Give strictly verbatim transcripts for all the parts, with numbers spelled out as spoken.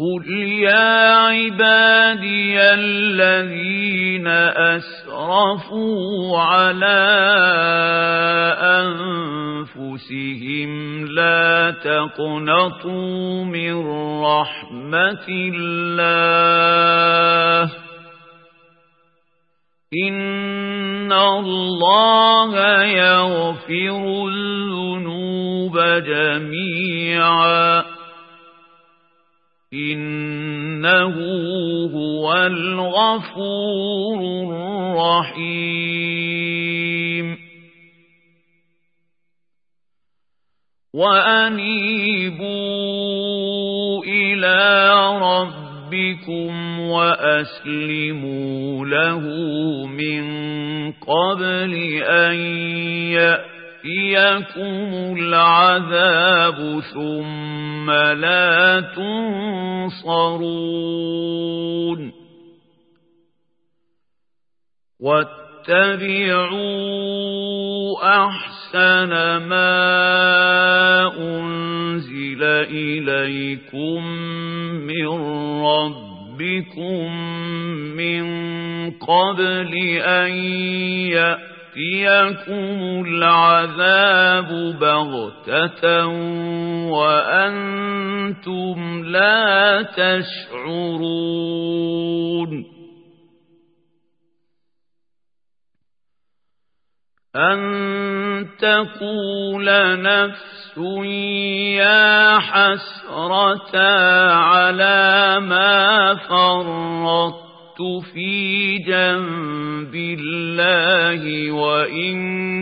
قل يا عبادي الذين أسرفوا على أنفسهم لا تقنطوا من رحمة الله إن الله يغفر الذنوب جميعا إنه هو الغفور الرحيم وأنيبوا إلى ربكم وأسلموا له من قبل أن يأتيكم العذاب ثم لا تنصرون واتبعوا أحسن ما أنزل إليكم من ربكم من قبل أن يأتيكم العذاب بغتة وأنتم لا تشعرون أن تقول نفس يا حسرة على ما فرطت في جنب الله وإن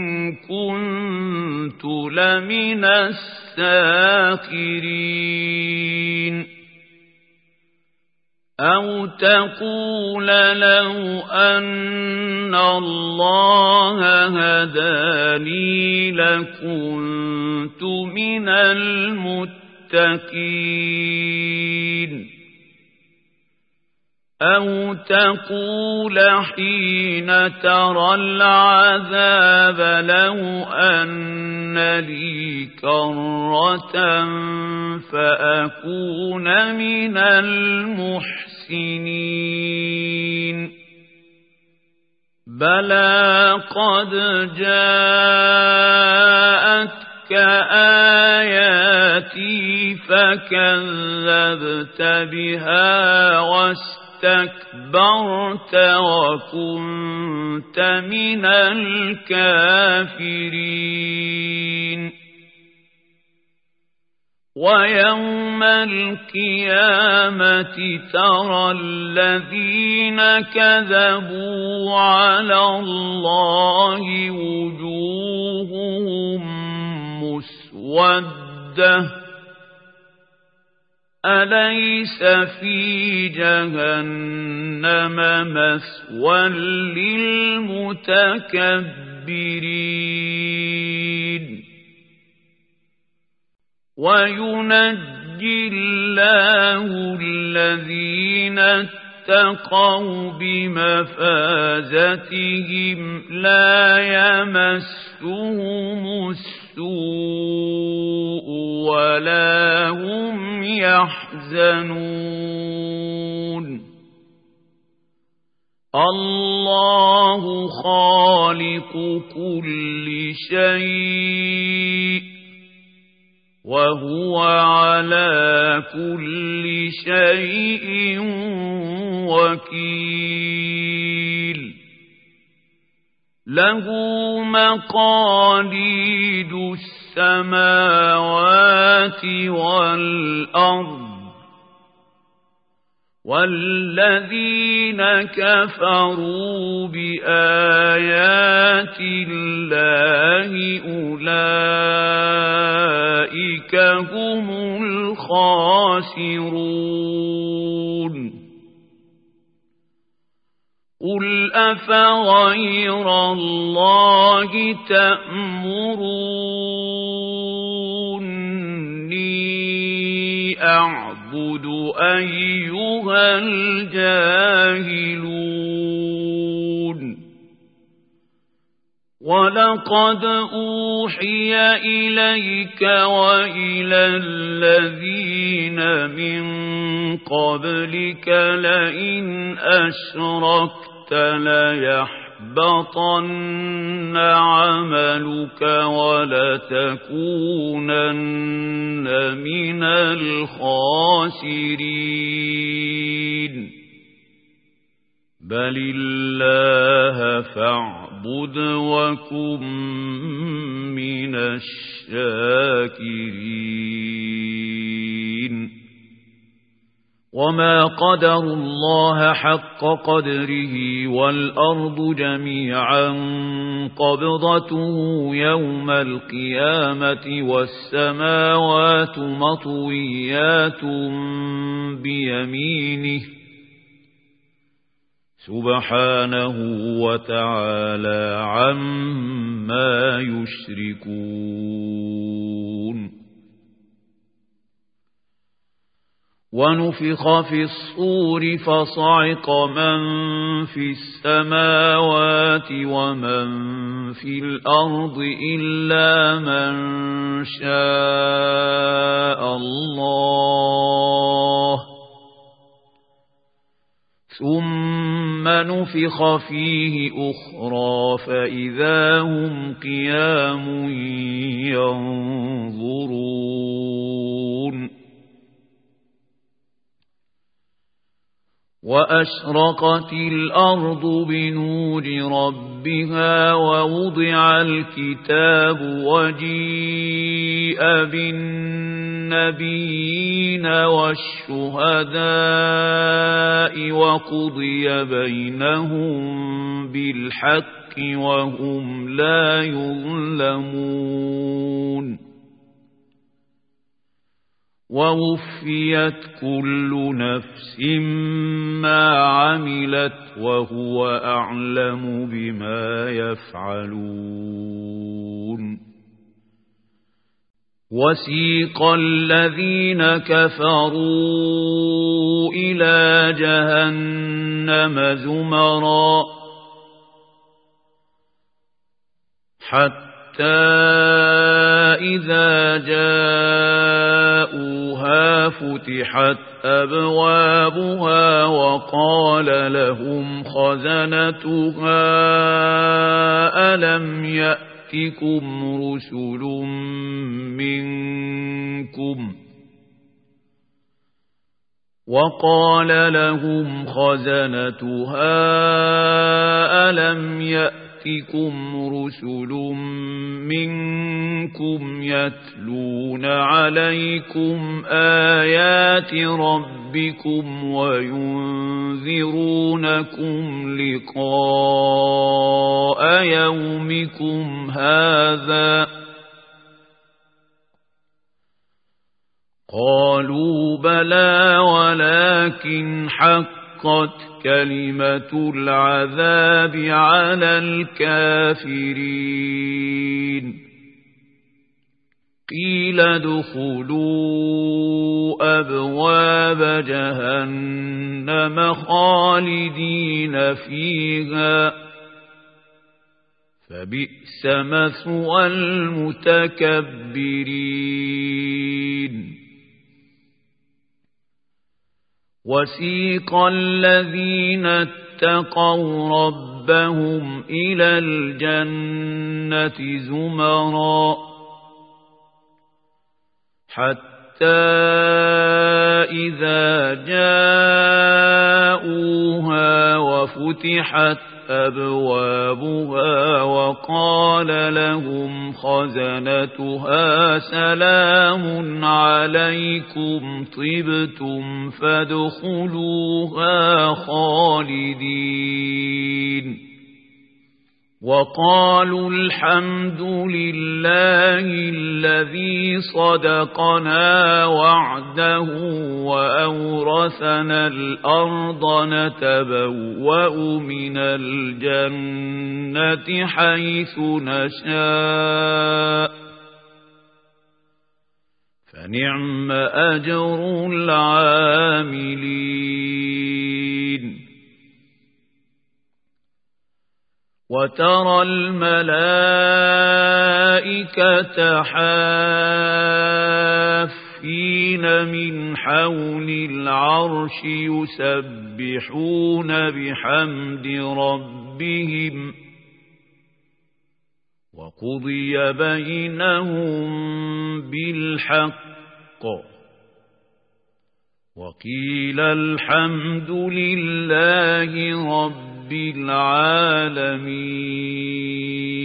كنت لمن الساخرين أو تقول لو أن الله هداني لكنت من المتقين أو تقول حين ترى العذاب لو أن لي كرة فأكون من المحسنين بلى قد جاءتك آياتي فكذبت بها واستكبرت استكبرت وكنت من الكافرين ويوم القيامة ترى الذين كذبوا على الله وجوههم مسودة أليس في جهنم مثوى للمتكبرين وينجي الله الذين اتقوا بمفازتهم لا يمسهم السوء ولا هم يحزنون الله خالق كل شيء وهو على كل شيء وكيل له مقاليد السماوات والأرض والذين كفروا بآيات الله أولئك هم الخاسرون قل أفغير الله تأمروني أعبد أيها الجاهلون ولقد أوحي إليك وإلى الذين من قبلك لئن أشركت ليحبطن عملك ولتكونن من الخاسرين بل الله فاعبد وكن من الشاكرين وما قدروا الله حق قدره والأرض جميعا قبضته يوم القيامة والسماوات مطويات بيمينه سبحانه وتعالى عما يشركون ونفخ في الصور فصعق من في السماوات ومن في الأرض إلا من شاء الله ثم نفخ فيه أخرى فإذا هم قيام ينظرون وأشرقت الأرض بنور ربها ووضع الكتاب وجيء بالنبيين والشهداء وقضي بينهم بالحق وهم لا يظلمون ووفيت كل نفس ما عملت وهو أعلم بما يفعلون وسيق الذين كفروا إلى جهنم زمرا حتى إذا جاءوها فتحت أبوابها وقال لهم خزنتها ألم يأتكم رسل منكم وقال لهم خزنتها ألم يأتكم رسل منكم يتلون عليكم آيات ربكم وينذرونكم لقاء يومكم هذا قالوا بلى ولكن حقت كلمة العذاب على الكافرين قيل ادخلوا أبواب جهنم خالدين فيها فبئس مثوى المتكبرين وسيق الذين اتقوا ربهم إلى الجنة زمرا حتى إذا جاءوها وفتحت أبوابها وقال لهم خزنتها سلام عليكم طبتم فادخلوها خالدين وقالوا الحمد لله الذي صدقنا وعده وأورثنا الأرض نتبوأ من الجنة حيث نشاء فنعم أجر العاملين وترى الملائكة حافين من حول العرش يسبحون بحمد ربهم وقضي بينهم بالحق وقيل الحمد لله رب العالمين.